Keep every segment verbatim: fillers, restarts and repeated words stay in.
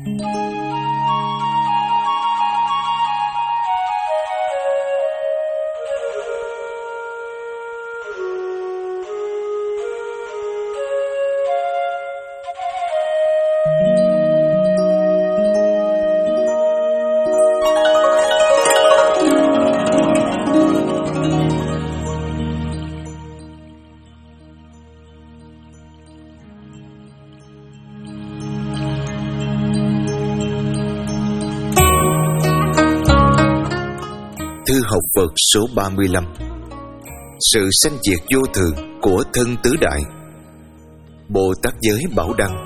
Thư học Phật số ba mươi lăm. Sự sanh diệt vô thường của thân tứ đại. Bồ Tát Giới Bảo Đăng.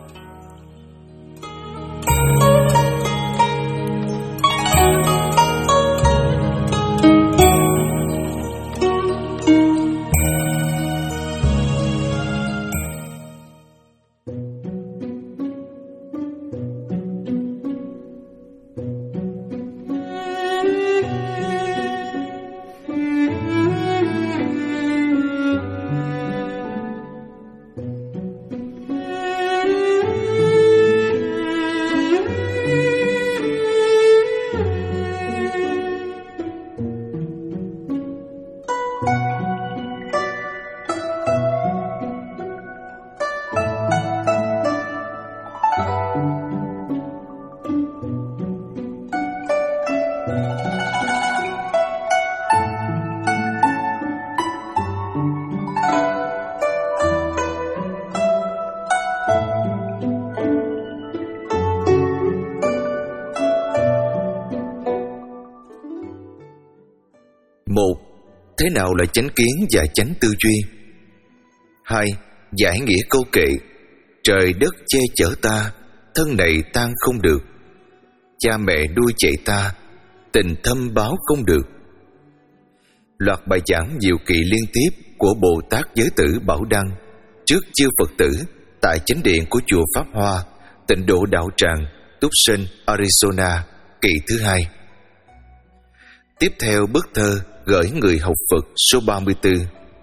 Một, thế nào là chánh kiến và chánh tư duy? Hai, giải nghĩa câu kệ: trời đất che chở ta, thân này tan không được. Cha mẹ nuôi dạy ta, tình thâm báo không được. Loạt bài giảng nhiều kỳ liên tiếp của Bồ Tát Giới Tử Bảo Đăng trước chư Phật tử tại chánh điện của chùa Pháp Hoa, Tịnh Độ Đạo Tràng, Tucson, Arizona, kỳ thứ hai. Tiếp theo bức thơ gửi người học Phật số ba mươi tư.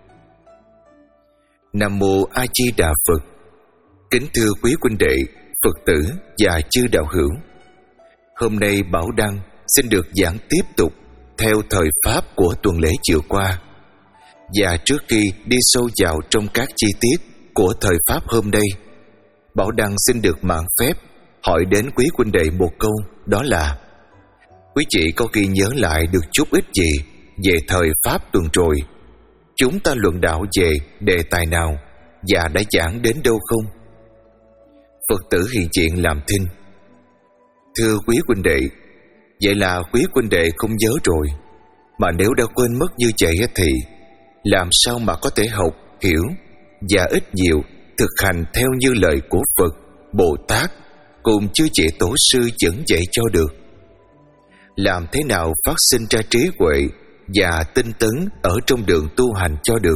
Nam mô A Di Đà Phật. Kính thưa quý huynh đệ, Phật tử và chư đạo hữu, hôm nay Bảo Đăng xin được giảng tiếp tục theo thời pháp của tuần lễ chiều qua. Và trước khi đi sâu vào trong các chi tiết của thời pháp hôm nay, Bảo Đăng xin được mạn phép hỏi đến quý huynh đệ một câu, đó là: quý chị có ghi nhớ lại được chút ít gì về thời pháp tuần rồi? Chúng ta luận đạo về đề tài nào và đã giảng đến đâu không? Phật tử hiện diện làm thinh: thưa quý huynh đệ, vậy là quý huynh đệ không nhớ rồi. Mà nếu đã quên mất như vậy thì làm sao mà có thể học, hiểu và ít nhiều thực hành theo như lời của Phật, Bồ Tát cùng chư vị tổ sư dẫn dạy cho được? Làm thế nào phát sinh ra trí huệ và tinh tấn ở trong đường tu hành cho được?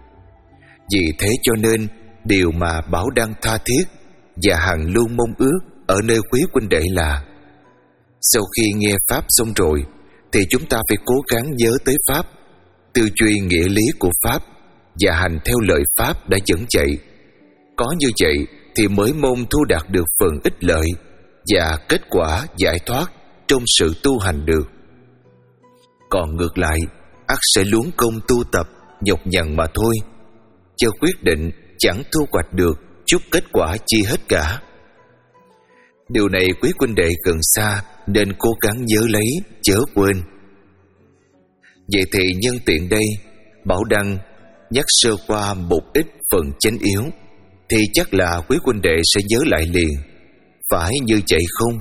Vì thế cho nên điều mà Bảo Đăng tha thiết và hằng luôn mong ước ở nơi quý huynh đệ là sau khi nghe pháp xong rồi thì chúng ta phải cố gắng nhớ tới pháp, tư duy nghĩa lý của pháp và hành theo lời pháp đã dẫn dạy. Có như vậy thì mới mong thu đạt được phần ích lợi và kết quả giải thoát trong sự tu hành được. Còn ngược lại, ắt sẽ luống công tu tập, nhọc nhằn mà thôi, chứ quyết định chẳng thu hoạch được chút kết quả chi hết cả. Điều này quý huynh đệ gần xa nên cố gắng nhớ lấy, chớ quên. Vậy thì nhân tiện đây, Bảo Đăng nhắc sơ qua một ít phần chánh yếu, thì chắc là quý huynh đệ sẽ nhớ lại liền, phải như vậy không?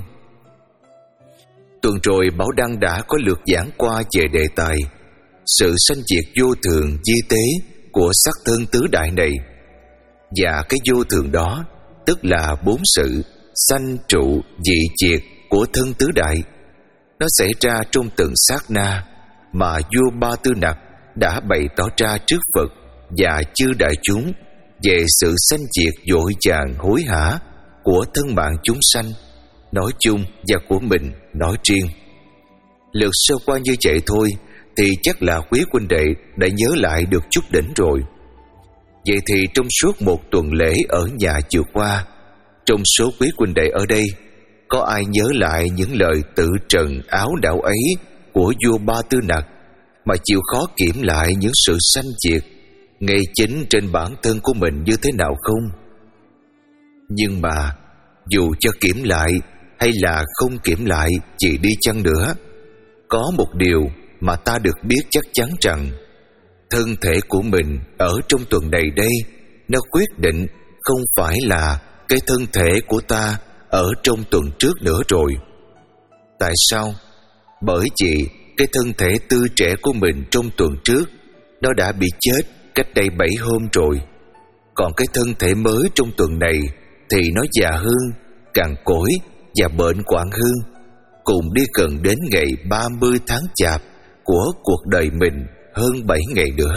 Tuần rồi Bảo Đăng đã có lượt giảng qua về đề tài sự sanh diệt vô thường di tế của sắc thân tứ đại này. Và cái vô thường đó tức là bốn sự sanh trụ dị diệt của thân tứ đại. Nó xảy ra trong từng sát na mà vua Ba Tư Nặc đã bày tỏ ra trước Phật và chư đại chúng về sự sanh diệt vội vàng hối hả của thân mạng chúng sanh nói chung và của mình nói riêng. Lượt sơ qua như vậy thôi thì chắc là quý huynh đệ đã nhớ lại được chút đỉnh rồi. Vậy thì trong suốt một tuần lễ ở nhà chiều qua, trong số quý huynh đệ ở đây có ai nhớ lại những lời tự trần áo đạo ấy của vua Ba Tư Nặc mà chịu khó kiểm lại những sự sanh diệt ngay chính trên bản thân của mình như thế nào không? Nhưng mà dù cho kiểm lại hay là không kiểm lại chỉ đi chăng nữa, có một điều mà ta được biết chắc chắn rằng thân thể của mình ở trong tuần này đây, nó quyết định không phải là cái thân thể của ta ở trong tuần trước nữa rồi. Tại sao? Bởi vì cái thân thể tươi trẻ của mình trong tuần trước nó đã bị chết cách đây bảy hôm rồi. Còn cái thân thể mới trong tuần này thì nó già hơn, cằn cỗi và bệnh hoạn hơn, cùng đi gần đến ngày ba mươi tháng Chạp của cuộc đời mình hơn bảy ngày nữa.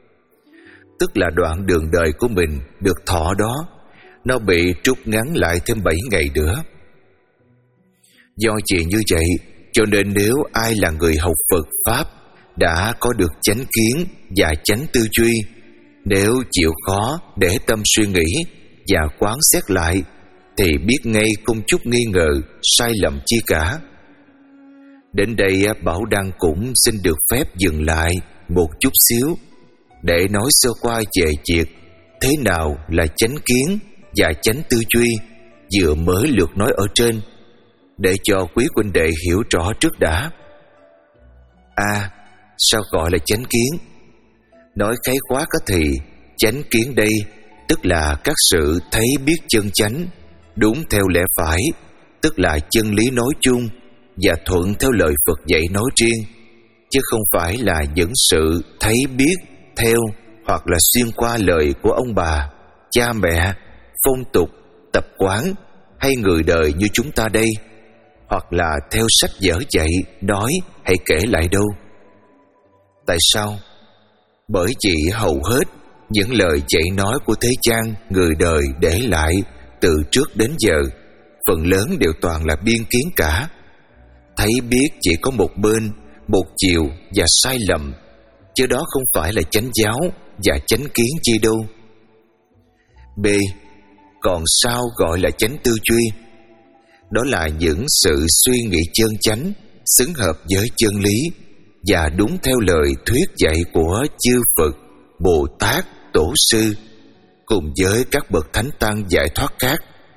Tức là đoạn đường đời của mình được thọ đó, nó bị trút ngắn lại thêm bảy ngày nữa. Do chỉ như vậy, cho nên nếu ai là người học Phật Pháp đã có được chánh kiến và chánh tư duy, nếu chịu khó để tâm suy nghĩ và quán xét lại, thì biết ngay không chút nghi ngờ sai lầm chi cả. Đến đây Bảo Đăng cũng xin được phép dừng lại một chút xíu để nói sơ qua về việc thế nào là chánh kiến và chánh tư duy vừa mới lượt nói ở trên, để cho quý huynh đệ hiểu rõ trước đã. À, sao gọi là chánh kiến? Nói khái quát thì chánh kiến đây tức là các sự thấy biết chân chánh, đúng theo lẽ phải, tức là chân lý nói chung và thuận theo lời Phật dạy nói riêng, chứ không phải là những sự thấy biết theo hoặc là xuyên qua lời của ông bà, cha mẹ, phong tục, tập quán hay người đời như chúng ta đây, hoặc là theo sách vở dạy, nói hay kể lại đâu. Tại sao? Bởi vì hầu hết những lời dạy nói của thế gian người đời để lại từ trước đến giờ phần lớn đều toàn là biên kiến cả. Thấy biết chỉ có một bên, một chiều và sai lầm, chứ đó không phải là chánh giáo và chánh kiến chi đâu. B. Còn sao gọi là chánh tư duy? Đó là những sự suy nghĩ chân chánh, xứng hợp với chân lý và đúng theo lời thuyết dạy của chư Phật, Bồ Tát, Tổ sư cùng với các bậc thánh tăng giải thoát khác.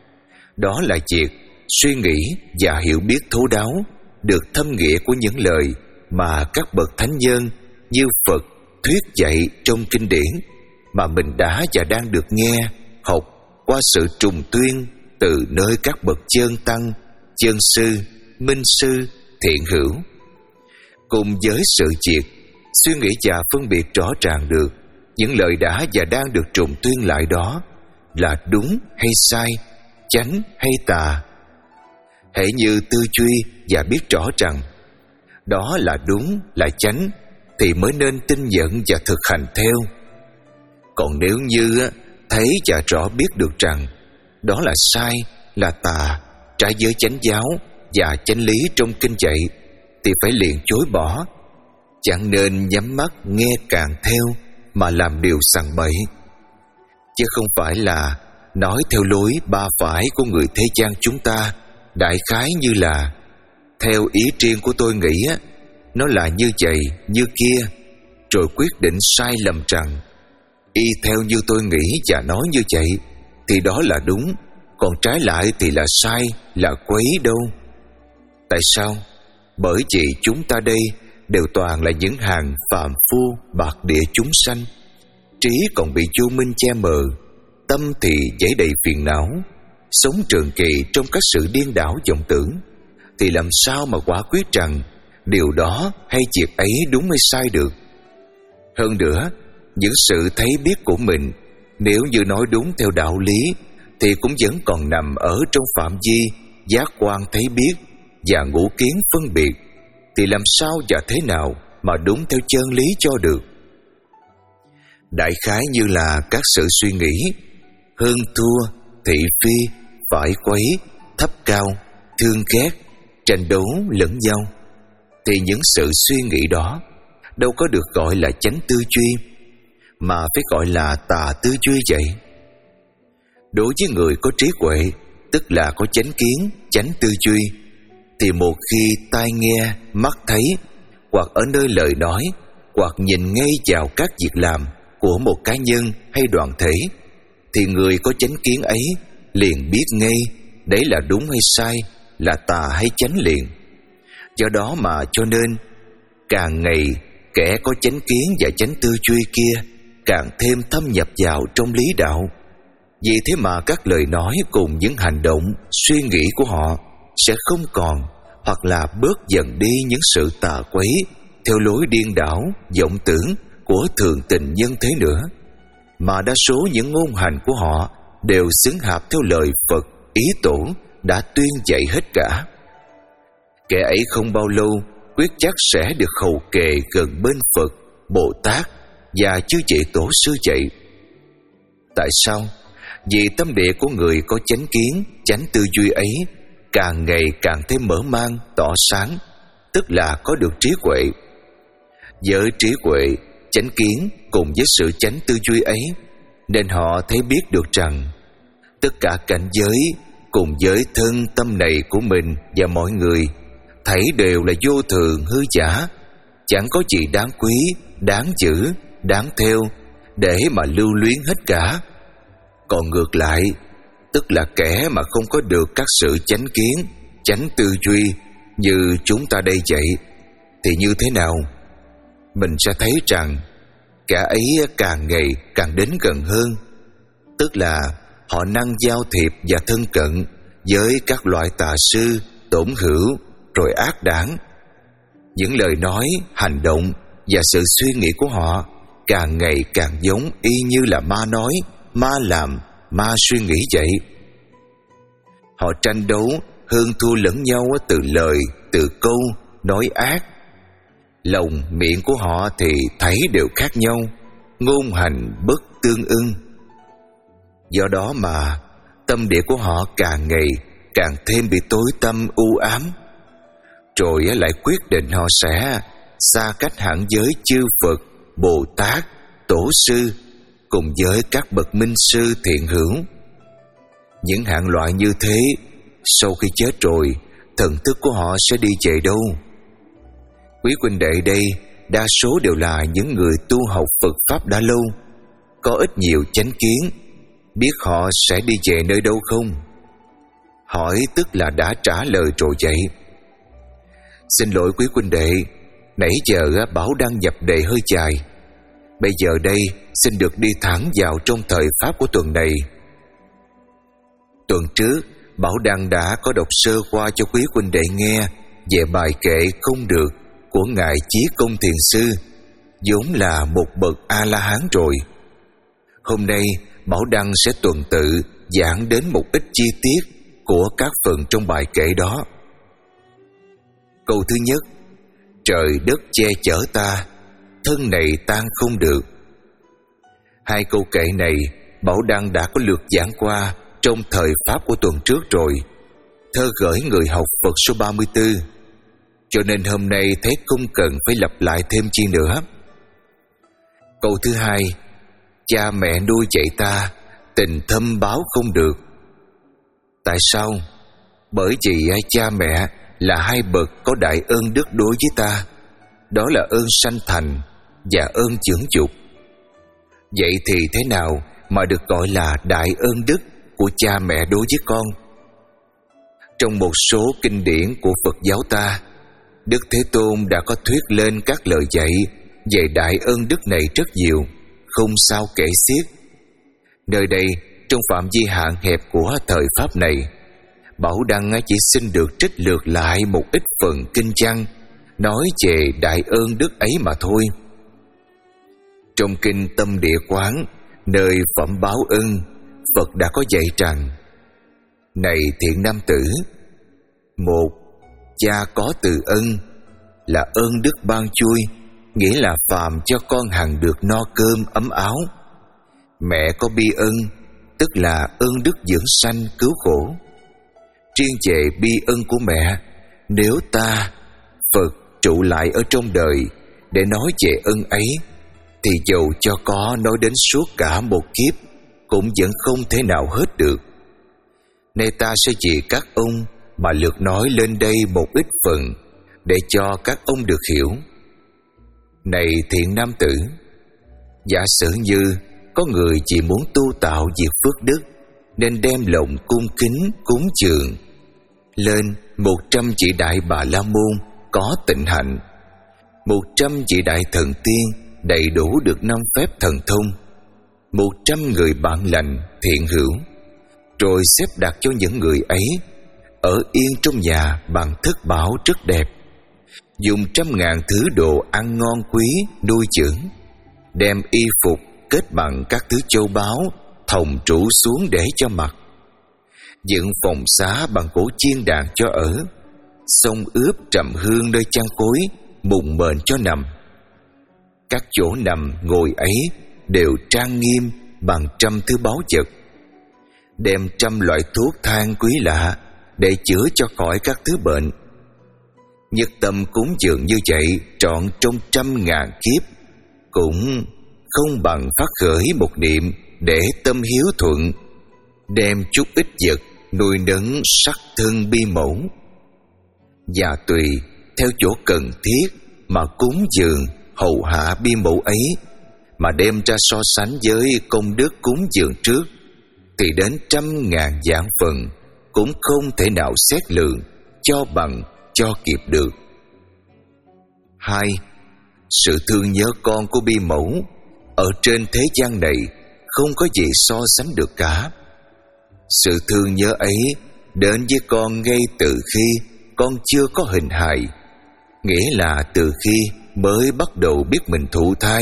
Đó là việc suy nghĩ và hiểu biết thấu đáo được thâm nghĩa của những lời mà các bậc thánh nhân như Phật thuyết dạy trong kinh điển mà mình đã và đang được nghe, học qua sự trùng tuyên từ nơi các bậc chân tăng, chân sư, minh sư, thiện hữu. Cùng với sự việc suy nghĩ và phân biệt rõ ràng được những lời đã và đang được trùng tuyên lại đó là đúng hay sai, chánh hay tà. Hễ như tư duy và biết rõ rằng đó là đúng, là chánh, thì mới nên tin nhận và thực hành theo. Còn nếu như thấy và rõ biết được rằng đó là sai, là tà, trái với chánh giáo và chánh lý trong kinh dạy, thì phải liền chối bỏ, chẳng nên nhắm mắt nghe càng theo mà làm điều sằng bậy. Chứ không phải là nói theo lối ba phải của người thế gian chúng ta, đại khái như là theo ý riêng của tôi nghĩ á, nó là như vậy, như kia, rồi quyết định sai lầm rằng y theo như tôi nghĩ và nói như vậy thì đó là đúng, còn trái lại thì là sai, là quấy đâu. Tại sao? Bởi vì chúng ta đây đều toàn là những hàng phàm phu bạc địa chúng sanh, trí còn bị vô minh che mờ, tâm thì dễ đầy phiền não, sống trường kỳ trong các sự điên đảo vọng tưởng, thì làm sao mà quả quyết rằng điều đó hay việc ấy đúng hay sai được. Hơn nữa, những sự thấy biết của mình nếu như nói đúng theo đạo lý thì cũng vẫn còn nằm ở trong phạm vi giác quan thấy biết và ngũ kiến phân biệt, thì làm sao và thế nào mà đúng theo chân lý cho được. Đại khái như là các sự suy nghĩ hơn thua, thị phi, phải quấy, thấp cao, thương ghét, tranh đấu lẫn nhau, thì những sự suy nghĩ đó đâu có được gọi là chánh tư duy, mà phải gọi là tà tư duy vậy. Đối với người có trí huệ tức là có chánh kiến, chánh tư duy, thì một khi tai nghe, mắt thấy, hoặc ở nơi lời nói, hoặc nhìn ngay vào các việc làm của một cá nhân hay đoàn thể, thì người có chánh kiến ấy liền biết ngay đấy là đúng hay sai, là tà hay chánh liền. Do đó mà cho nên càng ngày kẻ có chánh kiến và chánh tư duy kia càng thêm thâm nhập vào trong lý đạo. Vì thế mà các lời nói cùng những hành động, suy nghĩ của họ sẽ không còn, hoặc là bớt dần đi những sự tà quấy theo lối điên đảo, vọng tưởng của thường tình nhân thế nữa, mà đa số những ngôn hành của họ đều xứng hợp theo lời Phật, ý Tổ đã tuyên dạy hết cả. Kẻ ấy không bao lâu quyết chắc sẽ được hầu kề gần bên Phật, Bồ Tát và chư vị tổ sư dạy. Tại sao? Vì tâm địa của người có chánh kiến, chánh tư duy ấy càng ngày càng thêm mở mang, tỏ sáng, tức là có được trí huệ. Với trí huệ, chánh kiến cùng với sự chánh tư duy ấy, nên họ thấy biết được rằng tất cả cảnh giới cùng với thân tâm này của mình và mọi người thảy đều là vô thường hư giả, chẳng có gì đáng quý, đáng giữ, đáng theo để mà lưu luyến hết cả. Còn ngược lại, tức là kẻ mà không có được các sự chánh kiến, chánh tư duy như chúng ta đây vậy, thì như thế nào? Mình sẽ thấy rằng kẻ ấy càng ngày càng đến gần hơn, tức là họ năng giao thiệp và thân cận với các loại tà sư, tổn hữu, rồi ác đảng. Những lời nói, hành động và sự suy nghĩ của họ càng ngày càng giống y như là ma nói, ma làm, ma suy nghĩ vậy. Họ tranh đấu, hơn thua lẫn nhau từ lời, từ câu, nói ác. Lòng, miệng của họ thì thấy đều khác nhau, ngôn hành bất tương ưng. Do đó mà tâm địa của họ càng ngày càng thêm bị tối tăm u ám. Rồi lại quyết định họ sẽ xa cách hẳn với chư Phật, Bồ Tát, Tổ sư cùng với các bậc minh sư thiện hữu. Những hạng loại như thế sau khi chết rồi, thần thức của họ sẽ đi về đâu? Quý huynh đệ đây đa số đều là những người tu học Phật Pháp đã lâu, có ít nhiều chánh kiến, biết họ sẽ đi về nơi đâu không? Hỏi tức là đã trả lời rồi vậy. Xin lỗi quý huynh đệ, nãy giờ Bảo đang nhập đề hơi dài. Bây giờ đây xin được đi thẳng vào trong thời Pháp của tuần này. Tuần trước Bảo Đăng đã có đọc sơ qua cho quý huynh đệ nghe về bài kệ không được của Ngài Chí Công Thiền Sư, vốn là một bậc A-la-hán rồi. Hôm nay Bảo Đăng sẽ tuần tự giảng đến một ít chi tiết của các phần trong bài kệ đó. Câu thứ nhất: trời đất che chở ta, thân này tan không được. Hai câu kệ này Bảo Đăng đã có lượt giảng qua trong thời Pháp của tuần trước rồi, thơ gửi người học Phật số ba mươi tư, cho nên hôm nay thấy không cần phải lặp lại thêm chi nữa. Câu thứ hai: cha mẹ nuôi dạy ta, tình thâm báo không được. Tại sao? Bởi vì cha mẹ là hai bậc có đại ơn đức đối với ta, đó là ơn sanh thành và ơn dưỡng dục. Vậy thì thế nào mà được gọi là đại ơn đức của cha mẹ đối với con? Trong một số kinh điển của Phật giáo ta, Đức Thế Tôn đã có thuyết lên các lời dạy về đại ơn đức này rất nhiều, không sao kể xiết. Nơi đây, trong phạm vi hạn hẹp của thời Pháp này, Bảo Đăng chỉ xin được trích lược lại một ít phần kinh văn nói về đại ơn đức ấy mà thôi. Trong kinh Tâm Địa Quán, nơi phẩm báo ân, Phật đã có dạy rằng: này thiện nam tử, một, cha có từ ân là ơn đức ban chui, nghĩa là phàm cho con hằng được no cơm ấm áo. Mẹ có bi ân, tức là ơn đức dưỡng sanh cứu khổ. Riêng về bi ân của mẹ, nếu ta, Phật trụ lại ở trong đời để nói về ân ấy, thì dầu cho có nói đến suốt cả một kiếp cũng vẫn không thể nào hết được. Nay ta sẽ vì các ông mà lược nói lên đây một ít phần, để cho các ông được hiểu. Này thiện nam tử, giả sử như có người chỉ muốn tu tạo việc phước đức, nên đem lòng cung kính cúng dường lên một trăm vị đại Bà La Môn có tịnh hạnh, một trăm vị đại thần tiên đầy đủ được năm phép thần thông, một trăm người bạn lành thiện hữu, rồi xếp đặt cho những người ấy ở yên trong nhà bằng thất bảo rất đẹp, dùng trăm ngàn thứ đồ ăn ngon quý nuôi dưỡng, đem y phục kết bằng các thứ châu báu thòng trụ xuống để cho mặc, dựng phòng xá bằng gỗ chiên đàn cho ở, xông ướp trầm hương nơi chăn gối, mùng mền cho nằm. Các chỗ nằm ngồi ấy đều trang nghiêm bằng trăm thứ báu vật, đem trăm loại thuốc thang quý lạ để chữa cho khỏi các thứ bệnh. Nhất tâm cúng dường như vậy trọn trong trăm ngàn kiếp, cũng không bằng phát khởi một niệm để tâm hiếu thuận, đem chút ít vật nuôi nấng sắc thân bi mẫu, và tùy theo chỗ cần thiết mà cúng dường hầu hạ bi mẫu ấy, mà đem ra so sánh với công đức cúng dường trước, thì đến trăm ngàn vạn phần cũng không thể nào xét lượng cho bằng cho kịp được. Hai, sự thương nhớ con của bi mẫu ở trên thế gian này không có gì so sánh được cả. Sự thương nhớ ấy đến với con ngay từ khi con chưa có hình hài, nghĩa là từ khi mới bắt đầu biết mình thụ thai.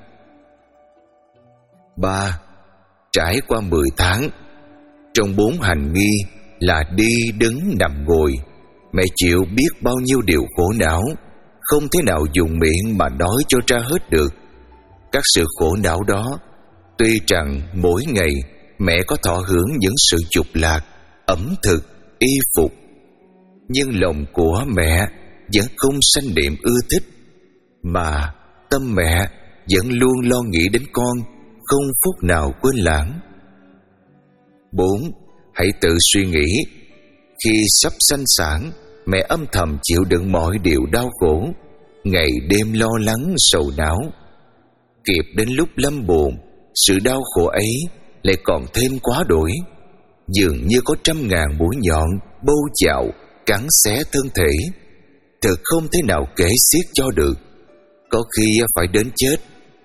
Ba, trải qua mười tháng, trong bốn hành nghi là đi đứng nằm ngồi, mẹ chịu biết bao nhiêu điều khổ não, không thể nào dùng miệng mà nói cho ra hết được. Các sự khổ não đó, tuy rằng mỗi ngày mẹ có thọ hưởng những sự dục lạc, ẩm thực, y phục, nhưng lòng của mẹ vẫn không sanh niệm ưa thích, mà tâm mẹ vẫn luôn lo nghĩ đến con, không phút nào quên lãng. Bốn, hãy tự suy nghĩ, khi sắp sanh sản, mẹ âm thầm chịu đựng mọi điều đau khổ, ngày đêm lo lắng sầu não. Kịp đến lúc lâm bồn, sự đau khổ ấy lại còn thêm quá đổi, dường như có trăm ngàn mũi nhọn bâu chạo cắn xé thân thể, thật không thể nào kể xiết cho được, có khi phải đến chết.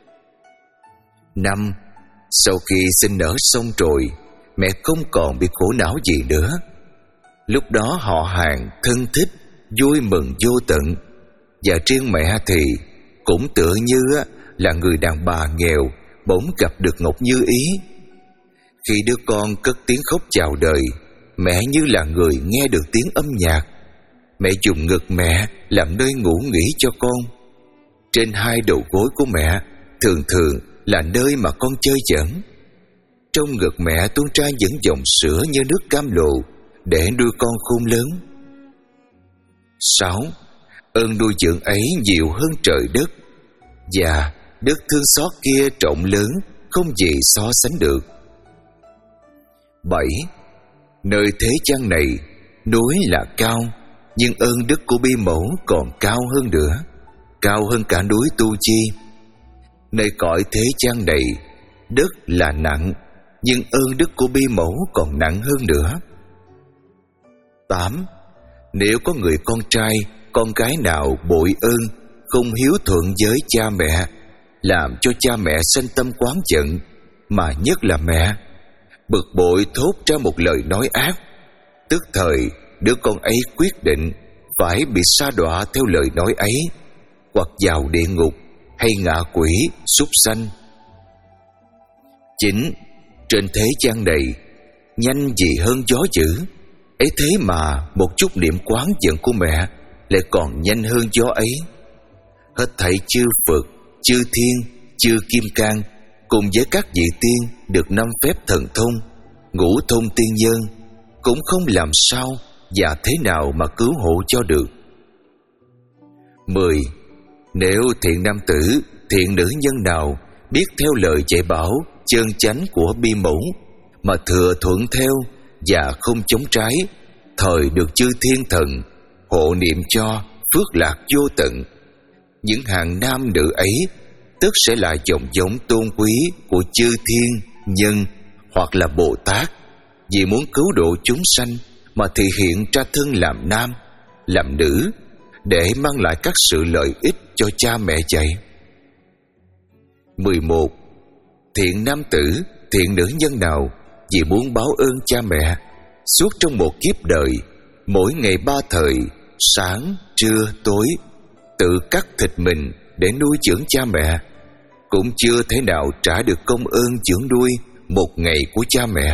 Năm, sau khi sinh nở xong rồi, mẹ không còn bị khổ não gì nữa. Lúc đó họ hàng thân thích vui mừng vô tận, và riêng mẹ thì cũng tựa như là người đàn bà nghèo bỗng gặp được ngọc như ý. Khi đứa con cất tiếng khóc chào đời, mẹ như là người nghe được tiếng âm nhạc. Mẹ dùng ngực mẹ làm nơi ngủ nghỉ cho con. Trên hai đầu gối của mẹ thường thường là nơi mà con chơi giỡn. Trong ngực mẹ tuôn ra những dòng sữa như nước cam lộ để nuôi con khôn lớn. Sáu, ơn nuôi dưỡng ấy nhiều hơn trời đất, và đức thương xót kia rộng lớn không gì so sánh được. Bảy, nơi thế gian này núi là cao, nhưng ơn đức của bi mẫu còn cao hơn nữa, cao hơn cả núi Tu Chi. Nơi cõi thế gian này đất là nặng, nhưng ơn đức của bi mẫu còn nặng hơn nữa. Tám, nếu có người con trai, con gái nào bội ơn, không hiếu thuận với cha mẹ, làm cho cha mẹ sanh tâm oán giận, mà nhất là mẹ, bực bội thốt ra một lời nói ác, tức thời đứa con ấy quyết định phải bị sa đọa theo lời nói ấy, hoặc vào địa ngục hay ngạ quỷ, súc sanh. Chín, trên thế gian này nhanh gì hơn gió dữ, ấy thế mà một chút niệm quán giận của mẹ lại còn nhanh hơn gió ấy. Hết thảy chư Phật, chư Thiên, chư Kim Cang cùng với các vị tiên được năm phép thần thông, ngũ thông tiên nhân, cũng không làm sao và thế nào mà cứu hộ cho được. Mười, nếu thiện nam tử, thiện nữ nhân nào biết theo lời dạy bảo chân chánh của bi mẫu, mà thừa thuận theo và không chống trái, thời được chư thiên thần hộ niệm cho phước lạc vô tận. Những hàng nam nữ ấy tức sẽ là dòng giống tôn quý của chư thiên nhân hoặc là Bồ Tát, vì muốn cứu độ chúng sanh mà thị hiện ra thân làm nam, làm nữ, để mang lại các sự lợi ích cho cha mẹ vậy. mười một. Thiện nam tử, thiện nữ nhân nào vì muốn báo ơn cha mẹ, suốt trong một kiếp đời, mỗi ngày ba thời, sáng, trưa, tối, tự cắt thịt mình để nuôi dưỡng cha mẹ, cũng chưa thể nào trả được công ơn dưỡng nuôi một ngày của cha mẹ.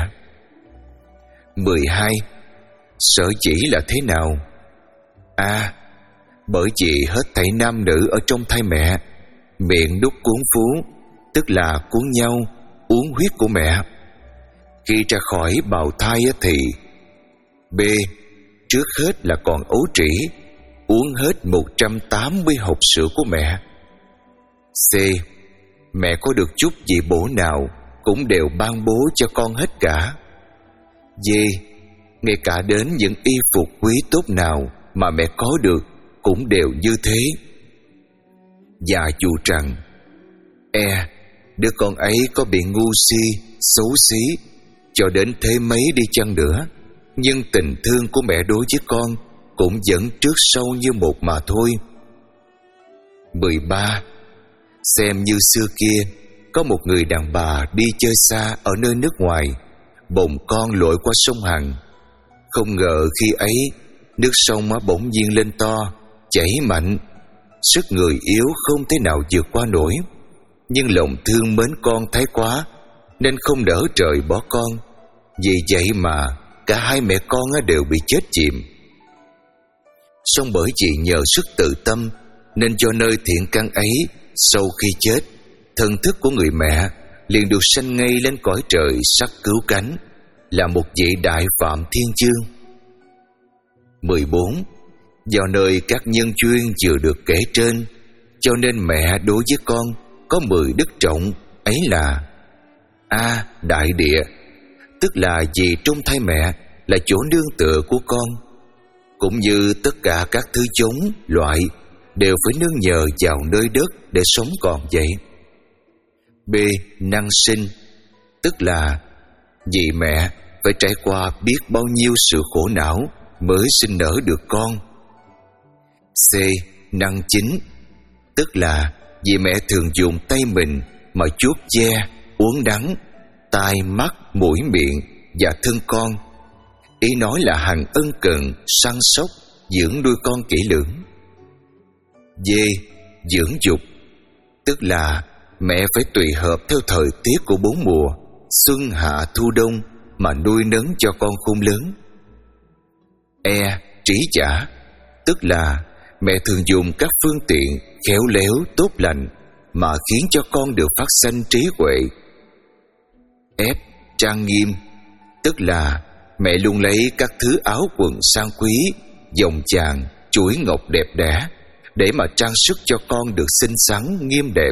mười hai. Sở dĩ là thế nào? A. À, bởi vì hết thảy nam nữ ở trong thai mẹ, miệng đút cuốn phú, tức là cuốn nhau, uống huyết của mẹ. Khi ra khỏi bào thai thì B. Trước hết là còn ấu trĩ, uống hết một trăm tám mươi hộp sữa của mẹ. C. Mẹ có được chút gì bổ nào cũng đều ban bố cho con hết cả. D. Ngay cả đến những y phục quý tốt nào mà mẹ có được cũng đều như thế. Và dù rằng E. Đứa con ấy có bị ngu si, xấu xí cho đến thế mấy đi chăng nữa, nhưng tình thương của mẹ đối với con cũng vẫn trước sau như một mà thôi. mười ba. Xem như xưa kia, có một người đàn bà đi chơi xa ở nơi nước ngoài, bồng con lội qua sông Hằng. Không ngờ khi ấy, nước sông bỗng nhiên lên to, chảy mạnh, sức người yếu không thể nào vượt qua nổi. Nhưng lòng thương mến con thái quá, nên không nỡ trời bỏ con. Vì vậy mà cả hai mẹ con đều bị chết chìm. Song bởi vì nhờ sức tự tâm, nên cho nơi thiện căn ấy, sau khi chết, thần thức của người mẹ liền được sanh ngay lên cõi trời sắc cứu cánh, là một vị đại phạm thiên chương. mười bốn. Do nơi các nhân duyên vừa được kể trên, cho nên mẹ đối với con có mười đức trọng, ấy là: A. Đại địa, tức là vì trong thai mẹ là chỗ nương tựa của con, cũng như tất cả các thứ giống loại đều phải nương nhờ vào nơi đất để sống còn vậy. B. Năng sinh, tức là vì mẹ phải trải qua biết bao nhiêu sự khổ não mới sinh nở được con. C. Năng chính, tức là vì mẹ thường dùng tay mình mà chuốt ve, uốn đắng, tai, mắt, mũi, miệng và thân con. Ý nói là hằng ân cần, săn sóc, dưỡng nuôi con kỹ lưỡng. D. Dưỡng dục, tức là mẹ phải tùy hợp theo thời tiết của bốn mùa, xuân, hạ, thu, đông, mà nuôi nấng cho con khôn lớn. E. Trí trả, tức là mẹ thường dùng các phương tiện khéo léo, tốt lành mà khiến cho con được phát sanh trí huệ. F. Trang nghiêm, tức là mẹ luôn lấy các thứ áo quần sang quý, vòng vàng, chuỗi ngọc đẹp đẽ để mà trang sức cho con được xinh xắn, nghiêm đẹp.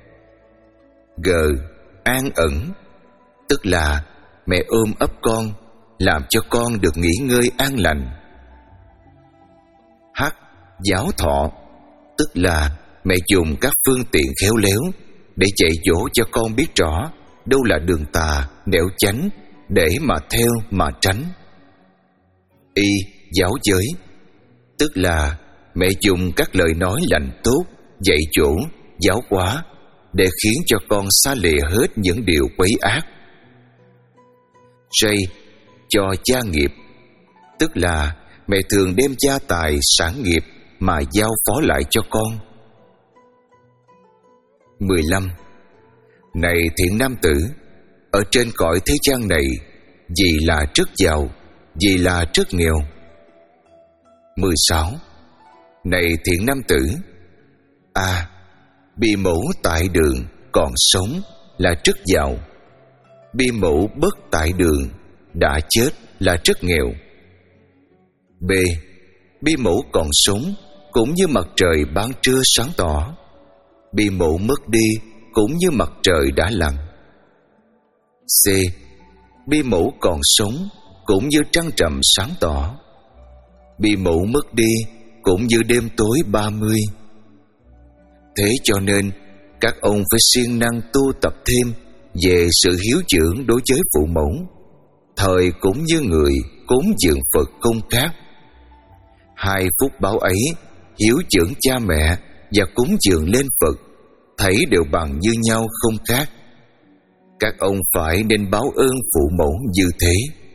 G. An ẩn, tức là mẹ ôm ấp con, làm cho con được nghỉ ngơi an lành. H. Giáo thọ, tức là mẹ dùng các phương tiện khéo léo để dạy dỗ cho con biết rõ đâu là đường tà, nẻo chánh, để mà theo mà tránh. Y. Giáo giới, tức là mẹ dùng các lời nói lành tốt, dạy dỗ, giáo hóa để khiến cho con xa lìa hết những điều quấy ác. J. Cho gia nghiệp, tức là mẹ thường đem gia tài, sản nghiệp mà giao phó lại cho con. mười lăm. Này thiện nam tử, ở trên cõi thế gian này, vì là rất giàu, vì là rất nghèo. mười sáu. Này thiện nam tử, A. Bi mẫu tại đường còn sống là rất giàu. Bi mẫu bất tại đường đã chết là rất nghèo. B. Bi mẫu còn sống cũng như mặt trời ban trưa sáng tỏ. Bi mẫu mất đi cũng như mặt trời đã lặn. C. Bi mẫu còn sống cũng như trăng trầm sáng tỏ. Bị mụ mất đi cũng như đêm tối ba mươi. Thế cho nên các ông phải siêng năng tu tập thêm về sự hiếu dưỡng đối với phụ mẫu, thời cũng như người cúng dường Phật không khác. Hai phúc báo ấy, hiếu dưỡng cha mẹ và cúng dường lên Phật, thấy đều bằng như nhau không khác. Các ông phải nên báo ơn phụ mẫu như thế.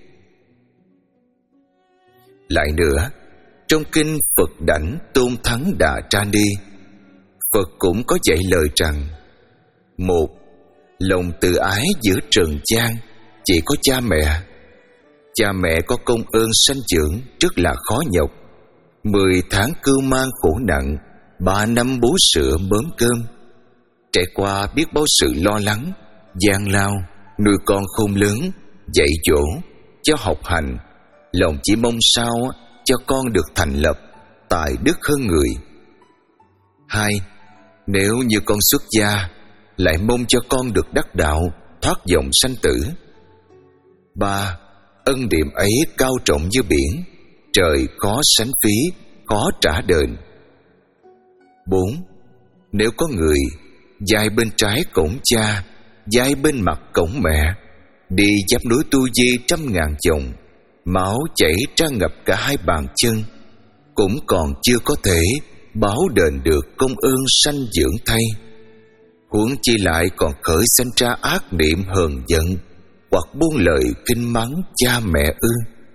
Lại nữa, trong kinh Phật Đảnh Tôn Thắng Đà Tra Ni, Phật cũng có dạy lời rằng: một, lòng từ ái giữa trần gian chỉ có cha mẹ. Cha mẹ có công ơn sanh dưỡng rất là khó nhọc. Mười tháng cưu mang khổ nặng, ba năm bú sữa mớm cơm. Trải qua biết bao sự lo lắng, gian lao, nuôi con khôn lớn, dạy dỗ, cho học hành. Lòng chỉ mong sao cho con được thành lập, tài đức hơn người. Hai, nếu như con xuất gia, lại mong cho con được đắc đạo, thoát vòng sanh tử. Ba, ân điềm ấy cao trọng như biển, trời khó sánh phí, khó trả đền. Bốn, nếu có người giai bên trái cổng cha, giai bên mặt cổng mẹ, đi giáp núi tu di trăm ngàn dòng, máu chảy ra ngập cả hai bàn chân, cũng còn chưa có thể báo đền được công ơn sanh dưỡng thay. Huống chi lại còn khởi sanh ra ác niệm hờn giận, hoặc buông lời kinh mắng cha mẹ ư?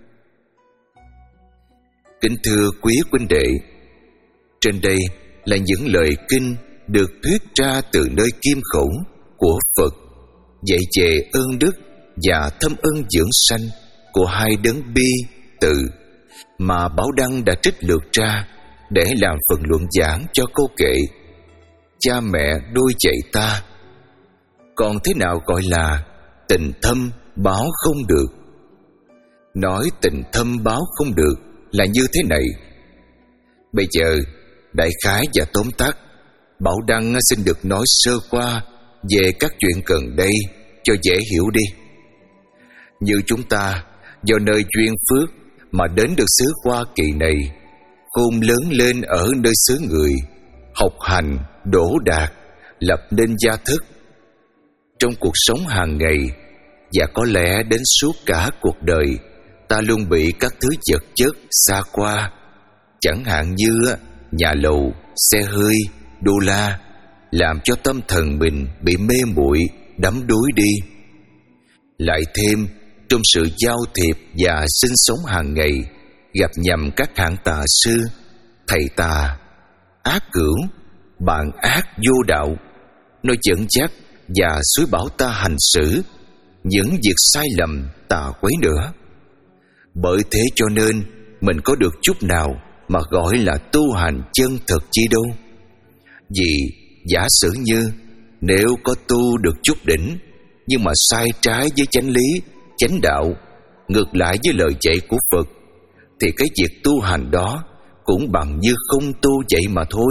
Kính thưa quý huynh đệ, trên đây là những lời kinh được thuyết ra từ nơi kim khẩu của Phật, dạy về ơn đức và thâm ơn dưỡng sanh của hai đấng bi từ mà Bảo Đăng đã trích lược ra để làm phần luận giảng cho câu kệ Cha mẹ nuôi dạy ta. Còn thế nào gọi là tình thâm báo không được? Nói tình thâm báo không được là như thế này. Bây giờ đại khái và tóm tắt, Bảo Đăng xin được nói sơ qua về các chuyện gần đây cho dễ hiểu đi. Như chúng ta do nơi duyên phước mà đến được xứ Hoa Kỳ này, khôn lớn lên ở nơi xứ người, học hành, đỗ đạt, lập nên gia thức. Trong cuộc sống hàng ngày và có lẽ đến suốt cả cuộc đời, ta luôn bị các thứ vật chất xa qua, chẳng hạn như nhà lầu, xe hơi, đô la, làm cho tâm thần mình bị mê muội, đắm đuối đi. Lại thêm trong sự giao thiệp và sinh sống hàng ngày, gặp nhầm các hạng tà sư, thầy tà, ác cửu, bạn ác vô đạo, nó dẫn dắt và xúi bảo ta hành xử những việc sai lầm tà quấy nữa. Bởi thế cho nên mình có được chút nào mà gọi là tu hành chân thật chi đâu. Vì giả sử như nếu có tu được chút đỉnh, nhưng mà sai trái với chánh lý, chánh đạo, ngược lại với lời dạy của Phật, thì cái việc tu hành đó cũng bằng như không tu vậy mà thôi.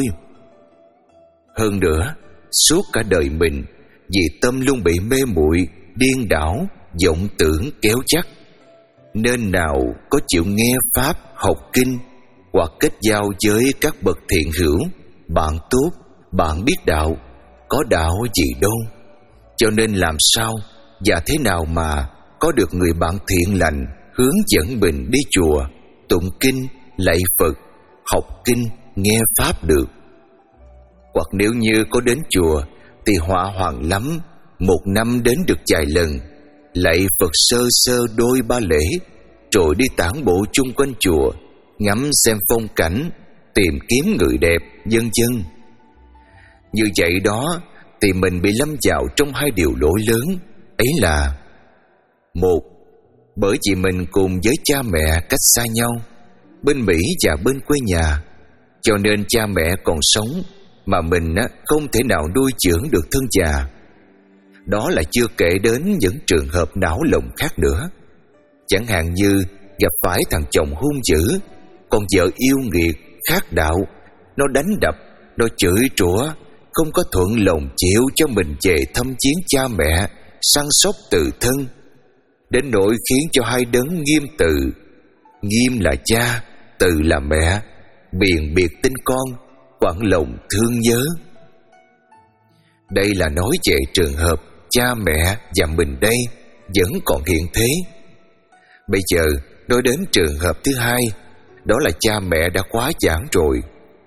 Hơn nữa, suốt cả đời mình, vì tâm luôn bị mê muội, điên đảo, vọng tưởng kéo chắc, nên nào có chịu nghe pháp, học kinh hoặc kết giao với các bậc thiện hữu, bạn tốt, bạn biết đạo, có đạo gì đâu. Cho nên làm sao và thế nào mà có được người bạn thiện lành hướng dẫn mình đi chùa, tụng kinh, lạy Phật, học kinh, nghe pháp được. Hoặc nếu như có đến chùa thì họa hoàng lắm, một năm đến được vài lần, lạy Phật sơ sơ đôi ba lễ, rồi đi tản bộ chung quanh chùa, ngắm xem phong cảnh, tìm kiếm người đẹp, vân vân. Như vậy đó thì mình bị lâm vào trong hai điều lỗi lớn, ấy là: một, bởi vì mình cùng với cha mẹ cách xa nhau, bên Mỹ và bên quê nhà, cho nên cha mẹ còn sống mà mình không thể nào nuôi dưỡng được thân già. Đó là chưa kể đến những trường hợp não lộng khác nữa. Chẳng hạn như gặp phải thằng chồng hung dữ, con vợ yêu nghiệt, khác đạo, nó đánh đập, nó chửi rủa, không có thuận lòng chịu cho mình về thăm viếng cha mẹ, săn sóc từ thân. đến nỗi khiến cho hai đấng nghiêm từ, nghiêm là cha, từ là mẹ, biền biệt tin con, quặn lòng thương nhớ. Đây là nói về trường hợp cha mẹ và mình đây vẫn còn hiện thế. Bây giờ nói đến trường hợp thứ hai, đó là cha mẹ đã quá giảng rồi.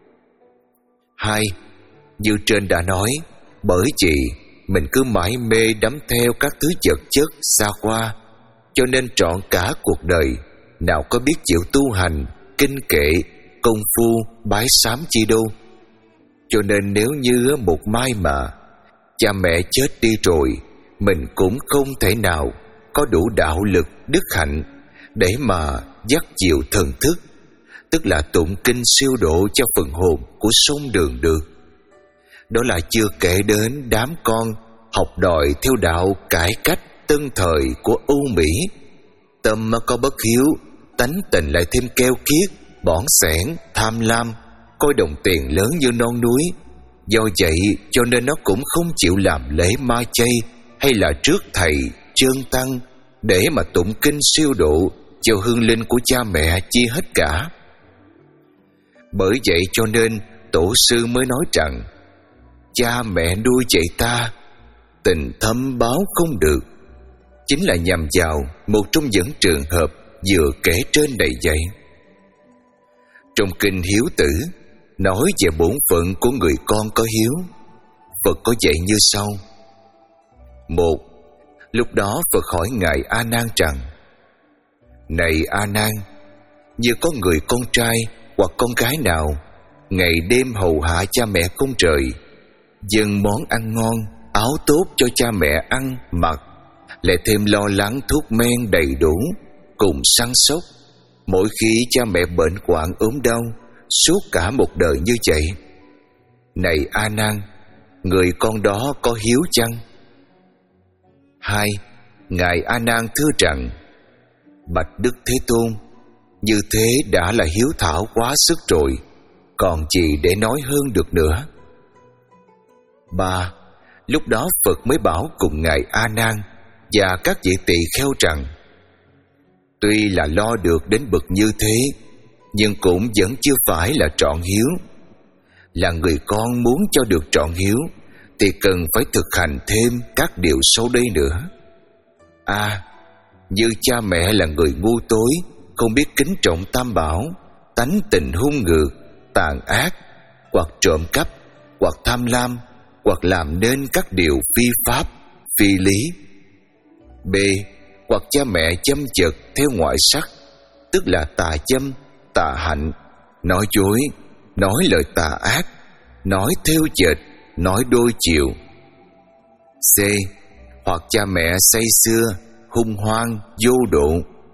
Hai, như trên đã nói, bởi vì mình cứ mãi mê đắm theo các thứ vật chất xa qua, cho nên trọn cả cuộc đời nào có biết chịu tu hành, kinh kệ, công phu, bái sám chi đâu. Cho nên nếu như một mai mà cha mẹ chết đi rồi, mình cũng không thể nào có đủ đạo lực, đức hạnh để mà dắt dìu thần thức, tức là tụng kinh siêu độ cho phần hồn của sông đường được. Đó là chưa kể đến đám con học đòi theo đạo cải cách tân thời của Âu Mỹ, tâm có bất hiếu, tánh tình lại thêm keo kiết, bỏn sẻn, tham lam, coi đồng tiền lớn như non núi. Do vậy cho nên nó cũng không chịu làm lễ ma chay hay là trước thầy, chân tăng để mà tụng kinh siêu độ cho hương linh của cha mẹ chi hết cả. Bởi vậy cho nên tổ sư mới nói rằng cha mẹ nuôi dạy ta, tình thâm báo không được, chính là nhằm vào một trong những trường hợp vừa kể trên đây vậy. Trong kinh Hiếu Tử nói về bổn phận của người con có hiếu, Phật có dạy như sau. Một, lúc đó Phật hỏi Ngài A Nan rằng: Này A Nan, như có người con trai hoặc con gái nào ngày đêm hầu hạ cha mẹ không rời, dâng món ăn ngon, áo tốt cho cha mẹ ăn mặc, lại thêm lo lắng thuốc men đầy đủ, cùng săn sóc, mỗi khi cha mẹ bệnh hoạn ốm đau, suốt cả một đời như vậy. Này A Nan, người con đó có hiếu chăng? Hai, Ngài A Nan thưa rằng: Bạch Đức Thế Tôn, như thế đã là hiếu thảo quá sức rồi, còn gì để nói hơn được nữa. Ba, lúc đó Phật mới bảo cùng Ngài A Nan và các vị tỳ kheo rằng: Tuy là lo được đến bậc như thế, nhưng cũng vẫn chưa phải là trọn hiếu. Là người con muốn cho được trọn hiếu thì cần phải thực hành thêm các điều sau đây nữa. A. Như cha mẹ là người ngu tối, không biết kính trọng tam bảo, tánh tình hung ngược, tàn ác, hoặc trộm cắp, hoặc tham lam, hoặc làm nên các điều phi pháp, phi lý. B. Hoặc cha mẹ châm chật theo ngoại sắc, tức là tà châm, tà hạnh, nói dối, nói lời tà ác, nói theo chệch, nói đôi chiều. C. Hoặc cha mẹ say sưa, hung hoang, vô độ.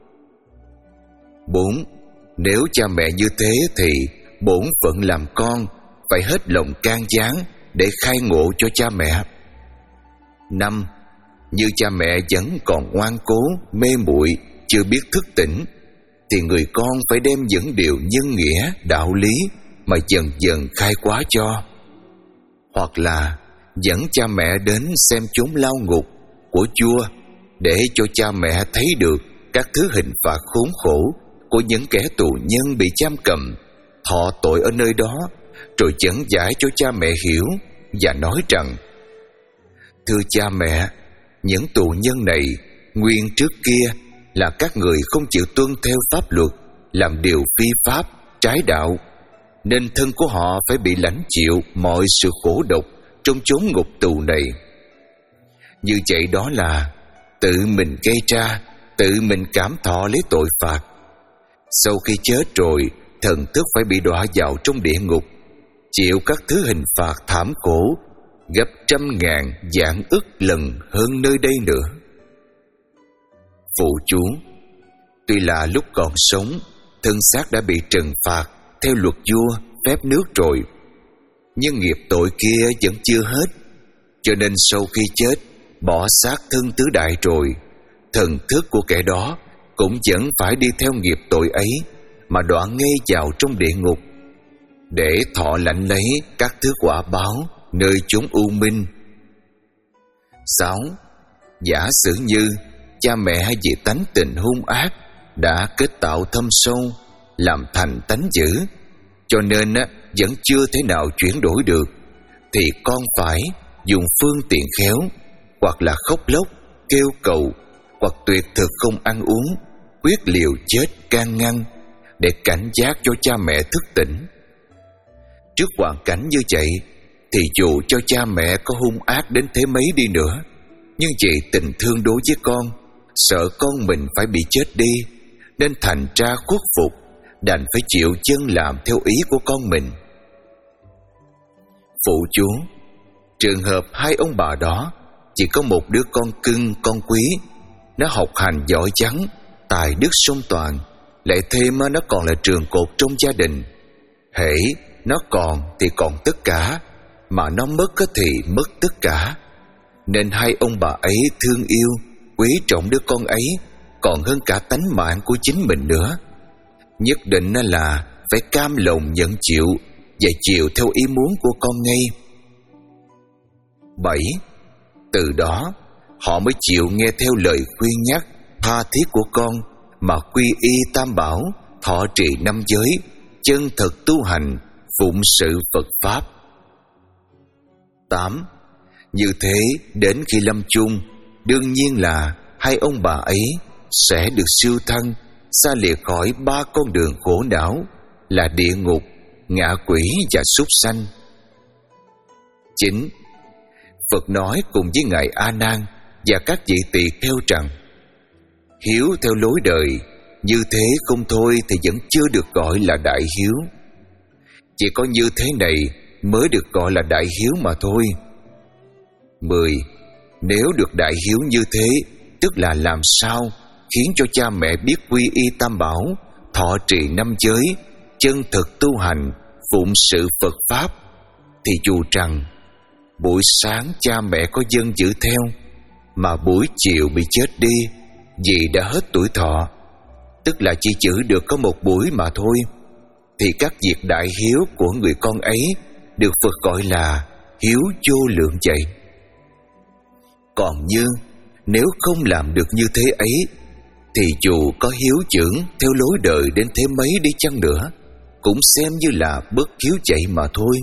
Bốn. Nếu cha mẹ như thế thì bổn phận làm con phải hết lòng can gián để khai ngộ cho cha mẹ. Năm. Như cha mẹ vẫn còn ngoan cố, mê muội, chưa biết thức tỉnh, thì người con phải đem những điều nhân nghĩa, đạo lý mà dần dần khai quá cho. Hoặc là dẫn cha mẹ đến xem chốn lao ngục của vua, để cho cha mẹ thấy được các thứ hình phạt khốn khổ của những kẻ tù nhân bị giam cầm, thọ tội ở nơi đó, rồi dẫn giải cho cha mẹ hiểu và nói rằng: Thưa cha mẹ, những tù nhân này nguyên trước kia là các người không chịu tuân theo pháp luật, làm điều phi pháp, trái đạo, nên thân của họ phải bị lãnh chịu mọi sự khổ độc trong chốn ngục tù này. Như vậy đó là tự mình gây ra, tự mình cảm thọ lấy tội phạt. Sau khi chết rồi, thần thức phải bị đọa vào trong địa ngục, chịu các thứ hình phạt thảm khổ gấp trăm ngàn vạn ức lần hơn nơi đây nữa. Phụ chú: tuy là lúc còn sống, thân xác đã bị trừng phạt theo luật vua phép nước rồi, nhưng nghiệp tội kia vẫn chưa hết, cho nên sau khi chết, bỏ xác thân tứ đại rồi, thần thức của kẻ đó cũng vẫn phải đi theo nghiệp tội ấy mà đọa ngay vào trong địa ngục, để thọ lãnh lấy các thứ quả báo nơi chốn u minh. Sáu. Giả sử như cha mẹ hay vì tánh tình hung ác đã kết tạo thâm sâu, làm thành tánh dữ, cho nên á, vẫn chưa thể nào chuyển đổi được, thì con phải dùng phương tiện khéo, hoặc là khóc lóc, kêu cầu, hoặc tuyệt thực không ăn uống, quyết liều chết can ngăn, để cảnh giác cho cha mẹ thức tỉnh. Trước hoàn cảnh như vậy, thì dù cho cha mẹ có hung ác đến thế mấy đi nữa, nhưng vì tình thương đối với con, sợ con mình phải bị chết đi, nên thành ra khuất phục, đành phải chịu dân làm theo ý của con mình. Phụ chú, trường hợp hai ông bà đó chỉ có một đứa con cưng con quý, nó học hành giỏi chắn, tài đức song toàn, lại thêm nó còn là trường cột trong gia đình. Hễ nó còn thì còn tất cả, mà nó mất thì mất tất cả. Nên hai ông bà ấy thương yêu, quý trọng đứa con ấy còn hơn cả tánh mạng của chính mình nữa. Nhất định là phải cam lòng nhận chịu và chiều theo ý muốn của con ngay. Bảy. Từ đó họ mới chịu nghe theo lời khuyên nhắc tha thiết của con, mà quy y tam bảo, thọ trì năm giới, chân thực tu hành, phụng sự Phật Pháp. Tám. Như thế đến khi lâm chung, đương nhiên là hai ông bà ấy sẽ được siêu thân, xa lìa khỏi ba con đường khổ não là địa ngục, ngạ quỷ và súc sanh. Chín. Phật nói cùng với Ngài A Nan và các vị tỳ kheo rằng: hiếu theo lối đời như thế không thôi thì vẫn chưa được gọi là đại hiếu. Chỉ có như thế này mới được gọi là đại hiếu mà thôi. Mười. Nếu được đại hiếu như thế, tức là làm sao khiến cho cha mẹ biết quy y tam bảo, thọ trì năm giới, chân thực tu hành, phụng sự Phật Pháp, thì dù rằng buổi sáng cha mẹ có dân giữ theo, mà buổi chiều bị chết đi vì đã hết tuổi thọ, tức là chỉ giữ được có một buổi mà thôi, thì các việc đại hiếu của người con ấy được Phật gọi là hiếu vô lượng vậy. Còn như nếu không làm được như thế ấy, thì dù có hiếu trưởng theo lối đời đến thế mấy đi chăng nữa, cũng xem như là bất hiếu vậy mà thôi.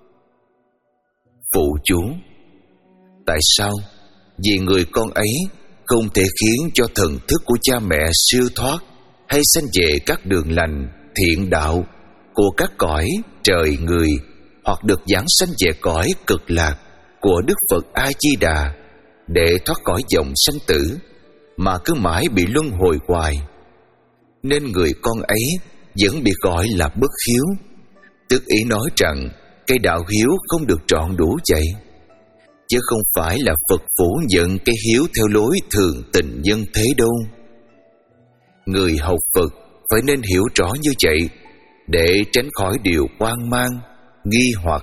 Phụ chú. Tại sao? Vì người con ấy không thể khiến cho thần thức của cha mẹ siêu thoát, hay sanh về các đường lành, thiện đạo của các cõi trời người, hoặc được giảng sanh về cõi cực lạc của Đức Phật A Di Đà, để thoát khỏi dòng sanh tử, mà cứ mãi bị luân hồi hoài. Nên người con ấy vẫn bị gọi là bất hiếu, tức ý nói rằng cái đạo hiếu không được trọn đủ vậy, chứ không phải là Phật phủ nhận cái hiếu theo lối thường tình nhân thế đâu. Người học Phật phải nên hiểu rõ như vậy, để tránh khỏi điều hoang mang, nghi hoặc.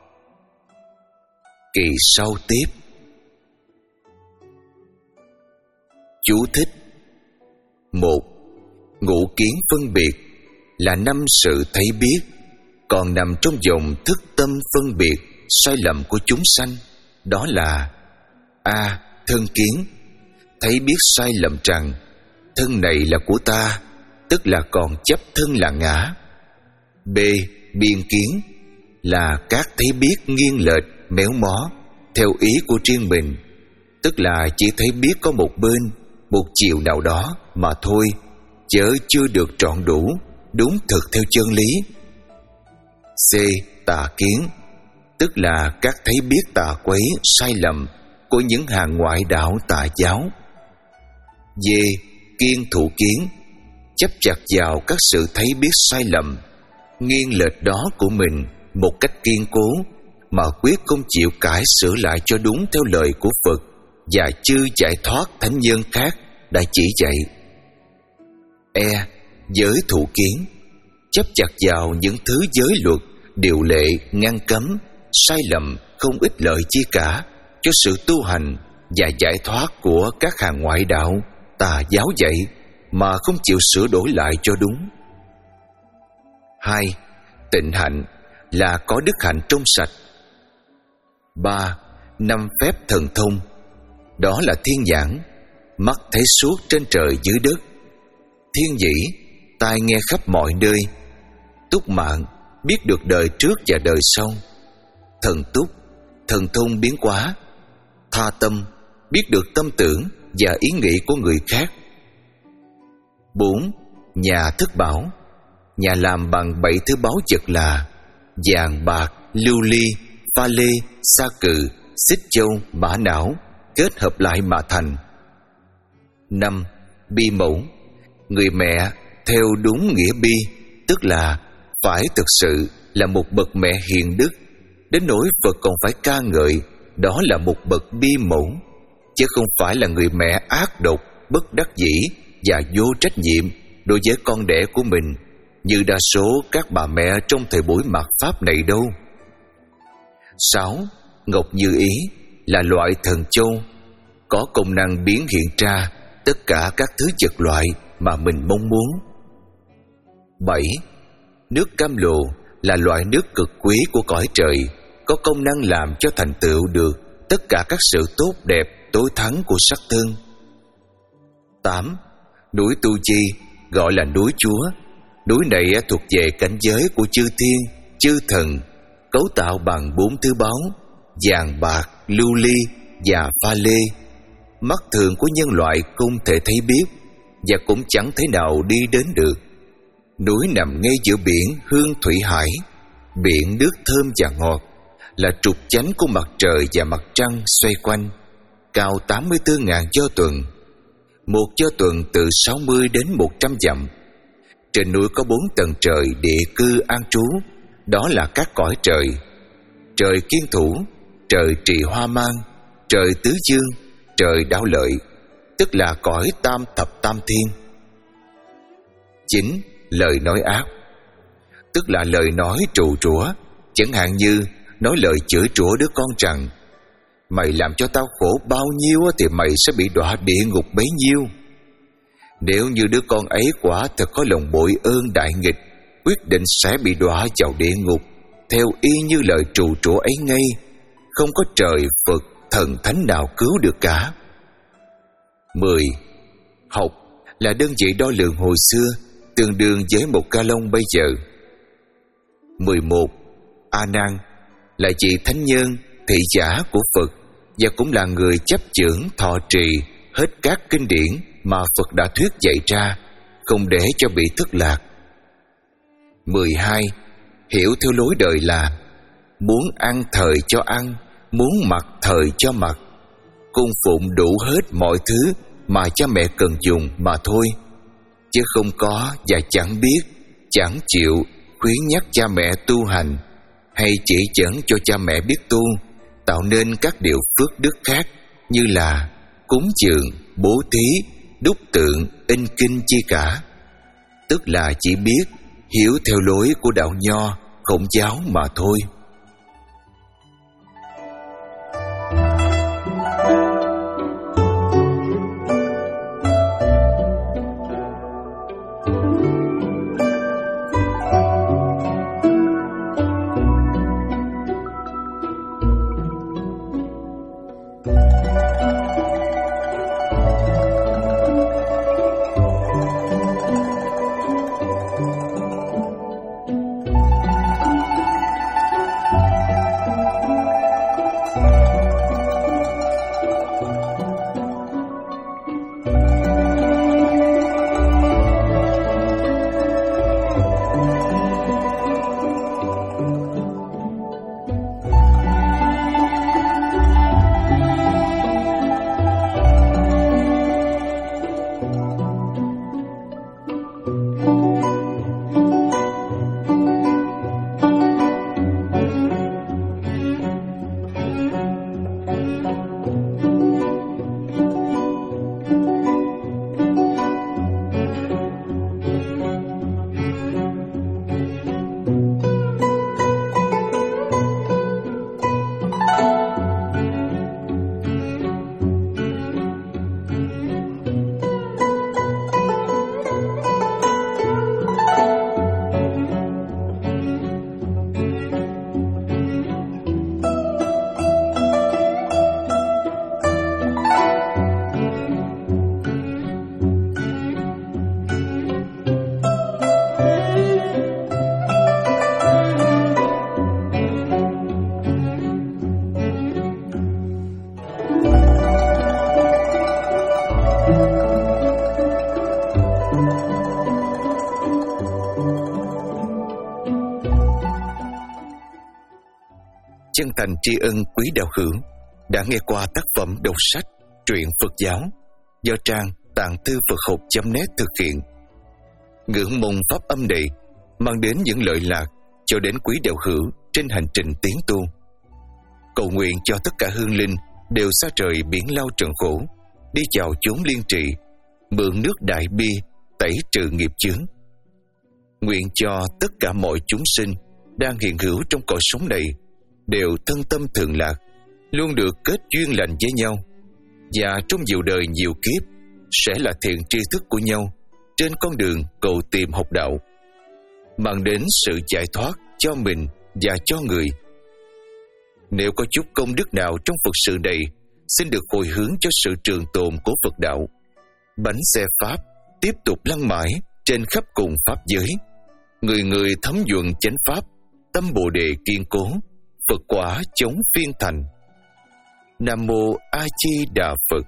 Kỳ sau tiếp. Chú thích. Một. Ngũ kiến phân biệt là năm sự thấy biết, còn nằm trong vòng thức tâm phân biệt sai lầm của chúng sanh. Đó là: A. Thân kiến, thấy biết sai lầm rằng thân này là của ta, tức là còn chấp thân là ngã. B. Biên kiến là các thấy biết nghiêng lệch, méo mó theo ý của riêng mình, tức là chỉ thấy biết có một bên, một chiều nào đó mà thôi, chớ chưa được trọn đủ, đúng thực theo chân lý. C. Tà kiến, tức là các thấy biết tà quấy, sai lầm của những hàng ngoại đạo tà giáo. D. Kiên thủ kiến, chấp chặt vào các sự thấy biết sai lầm, nghiêng lệch đó của mình một cách kiên cố, mà quyết không chịu cải sửa lại cho đúng theo lời của Phật và chư giải thoát thánh nhân khác đã chỉ dạy. E. Giới thủ kiến, chấp chặt vào những thứ giới luật, điều lệ, ngăn cấm, sai lầm, không ích lợi chi cả cho sự tu hành và giải thoát của các hàng ngoại đạo tà giáo dạy, mà không chịu sửa đổi lại cho đúng. Hai. Tịnh hạnh là có đức hạnh trong sạch. Ba. Năm phép thần thông, đó là thiên nhãn, mắt thấy suốt trên trời dưới đất, thiên dĩ, tai nghe khắp mọi nơi, túc mạng, biết được đời trước và đời sau, thần túc, thần thông biến hóa, tha tâm, biết được tâm tưởng và ý nghĩ của người khác. Bốn. Nhà thất bảo. Nhà làm bằng bảy thứ báu vật là vàng, bạc, lưu ly, pha lê, sa cừ, xích châu, mã não, kết hợp lại mà thành. Năm. Bi mẫu. Người mẹ theo đúng nghĩa bi, tức là phải thực sự là một bậc mẹ hiền đức, đến nỗi Phật còn phải ca ngợi đó là một bậc bi mẫu, chứ không phải là người mẹ ác độc, bất đắc dĩ và vô trách nhiệm đối với con đẻ của mình như đa số các bà mẹ trong thời buổi mạt Pháp này đâu. Sáu. Ngọc như ý là loại thần châu, có công năng biến hiện ra tất cả các thứ vật loại mà mình mong muốn. Bảy. Nước cam lộ là loại nước cực quý của cõi trời, có công năng làm cho thành tựu được tất cả các sự tốt đẹp tối thắng của sắc thân. Tám. Núi Tu Chi gọi là núi Chúa. Núi này thuộc về cảnh giới của chư thiên, chư thần, cấu tạo bằng bốn thứ báu: vàng, bạc, lưu ly và pha lê. Mắt thường của nhân loại không thể thấy biết và cũng chẳng thể nào đi đến được. Núi nằm ngay giữa biển Hương Thủy Hải, biển nước thơm và ngọt, là trục chánh của mặt trời và mặt trăng xoay quanh, cao tám mươi tư nghìn do tuần. Một do tuần từ sáu mươi đến một trăm dặm. Trên núi có bốn tầng trời địa cư an trú, đó là các cõi trời: trời Kiên Thủ, trời Trì Hoa Mang, trời Tứ Dương, trời Đao Lợi, tức là cõi tam thập tam thiên. Chín. Lời nói ác, tức là lời nói trù trũa, chẳng hạn như nói lời chửi rủa đứa con rằng mày làm cho tao khổ bao nhiêu thì mày sẽ bị đọa địa ngục bấy nhiêu. Nếu như đứa con ấy quả thật có lòng bội ơn đại nghịch, quyết định sẽ bị đọa vào địa ngục theo y như lời trù trũa ấy ngay, không có trời Phật thần thánh nào cứu được cả. Mười. Học là đơn vị đo lường hồi xưa, tương đương với một ca lông bây giờ. Mười một. A Nan là vị thánh nhân, thị giả của Phật, và cũng là người chấp chưởng thọ trì hết các kinh điển mà Phật đã thuyết dạy ra, không để cho bị thất lạc. Mười hai. Hiểu theo lối đời là muốn ăn thời cho ăn, muốn mặc thời cho mặc, cung phụng đủ hết mọi thứ mà cha mẹ cần dùng mà thôi, chứ không có và chẳng biết, chẳng chịu khuyến nhắc cha mẹ tu hành, hay chỉ dẫn cho cha mẹ biết tu, tạo nên các điều phước đức khác như là cúng dường, bố thí, đúc tượng, in kinh chi cả, tức là chỉ biết hiểu theo lối của đạo Nho, Khổng giáo mà thôi. chân thành tri ân quý đạo hữu đã nghe qua tác phẩm đọc sách truyện Phật giáo do trang tạng thư Phật học chấm net thực hiện. Ngưỡng mong pháp âm này mang đến những lợi lạc cho đến quý đạo hữu trên hành trình tiến tu. Cầu nguyện cho tất cả hương linh đều xa trời biển lao trần khổ, đi chào chốn liên trị, mượn nước đại bi tẩy trừ nghiệp chướng. Nguyện cho tất cả mọi chúng sinh đang hiện hữu trong cõi sống này đều thân tâm thường lạc, luôn được kết duyên lành với nhau, và trong nhiều đời nhiều kiếp sẽ là thiện tri thức của nhau trên con đường cầu tìm học đạo, mang đến sự giải thoát cho mình và cho người. Nếu có chút công đức nào trong Phật sự này, xin được hồi hướng cho sự trường tồn của Phật đạo. Bánh xe Pháp tiếp tục lăn mãi trên khắp cùng Pháp giới. Người người thấm nhuận chánh Pháp, tâm Bồ Đề kiên cố, Phật quả chống phiên thành. Nam Mô A Di Đà Phật.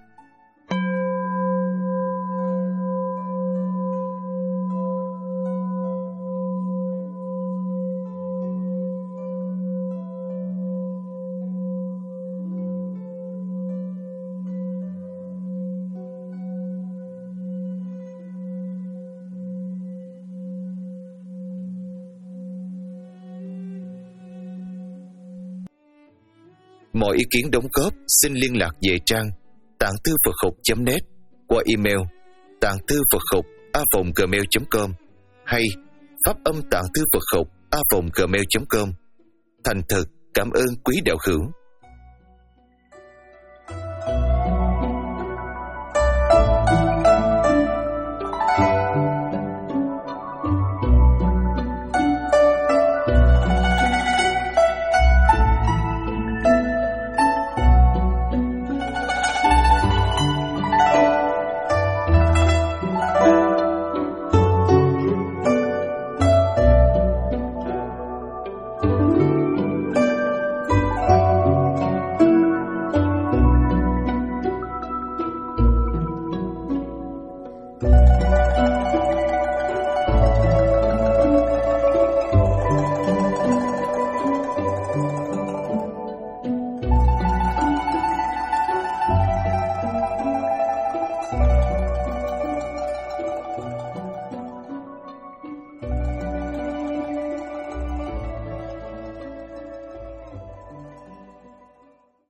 Mọi ý kiến đóng góp xin liên lạc về trang tạng thư Phật học chấm net qua email tạng thư Phật học a vòng gmail chấm com hay pháp âm tạng thư Phật học a vòng gmail chấm com. Thành thật cảm ơn quý đạo hữu.